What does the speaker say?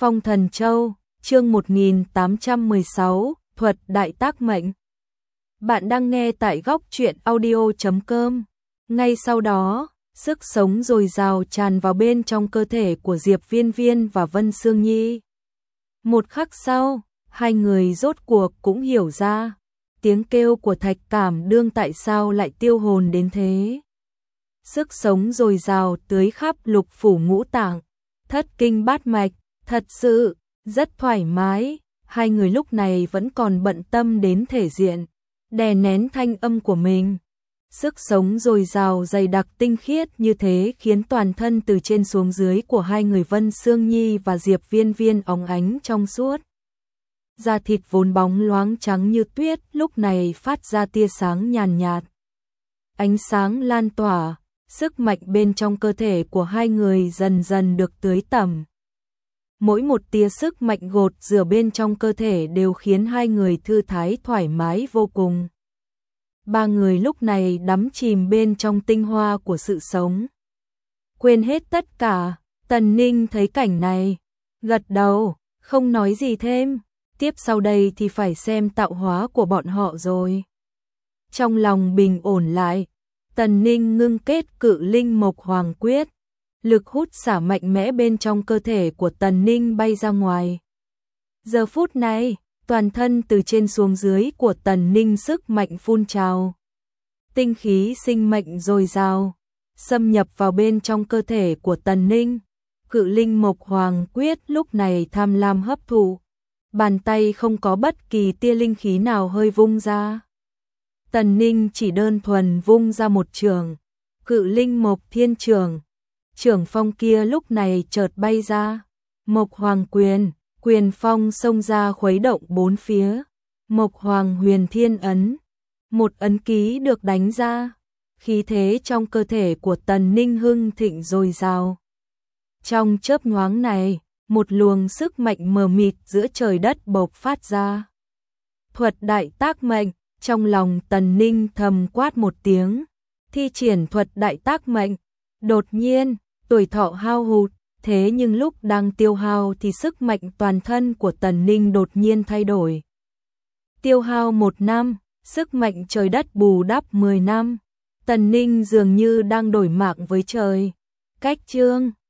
Phong Thần Châu, chương 1816, thuật đại tác mệnh. Bạn đang nghe tại góc truyện audio.com. Ngay sau đó, sức sống dồi dào tràn vào bên trong cơ thể của Diệp Viên Viên và Vân Sương Nhi. Một khắc sau, hai người rốt cuộc cũng hiểu ra, tiếng kêu của Thạch Cảm Đương tại sao lại tiêu hồn đến thế. Sức sống dồi dào tưới khắp lục phủ ngũ tạng, thất kinh bát mạch, thật sự rất thoải mái. Hai người lúc này vẫn còn bận tâm đến thể diện, đè nén thanh âm của mình. Sức sống dồi dào dày đặc tinh khiết như thế khiến toàn thân từ trên xuống dưới của hai người Vân Sương Nhi và Diệp Viên Viên óng ánh trong suốt. Da thịt vốn bóng loáng trắng như tuyết lúc này phát ra tia sáng nhàn nhạt. Ánh sáng lan tỏa, sức mạnh bên trong cơ thể của hai người dần dần được tưới tẩm. Mỗi một tia sức mạnh gột rửa bên trong cơ thể đều khiến hai người thư thái thoải mái vô cùng. Ba người lúc này đắm chìm bên trong tinh hoa của sự sống. Quên hết tất cả, Tần Ninh thấy cảnh này, gật đầu, không nói gì thêm. Tiếp sau đây thì phải xem tạo hóa của bọn họ rồi. Trong lòng bình ổn lại, Tần Ninh ngưng kết Cự Linh Mộc Hoàng Quyết. Lực hút xả mạnh mẽ bên trong cơ thể của Tần Ninh bay ra ngoài. Giờ phút này, toàn thân từ trên xuống dưới của Tần Ninh sức mạnh phun trào. Tinh khí sinh mệnh dồi dào, xâm nhập vào bên trong cơ thể của Tần Ninh. Cự Linh Mộc Hoàng Quyết lúc này tham lam hấp thụ. Bàn tay không có bất kỳ tia linh khí nào hơi vung ra. Tần Ninh chỉ đơn thuần vung ra một trường, Cự Linh Mộc Thiên Trường. Trường phong kia lúc này chợt bay ra. Mộc Hoàng Quyền, quyền phong xông ra khuấy động bốn phía. Mộc Hoàng Huyền Thiên Ấn. Một ấn ký được đánh ra. Khí thế trong cơ thể của Tần Ninh hưng thịnh dồi dào. Trong chớp nhoáng này, một luồng sức mạnh mờ mịt giữa trời đất bộc phát ra. Thuật đại tác mệnh, trong lòng Tần Ninh thầm quát một tiếng. Thi triển thuật đại tác mệnh. Đột nhiên, tuổi thọ hao hụt, thế nhưng lúc đang tiêu hao thì sức mạnh toàn thân của Tần Ninh đột nhiên thay đổi. Tiêu hao 1 năm, sức mạnh trời đất bù đắp 10 năm. Tần Ninh dường như đang đổi mạng với trời. Cách chương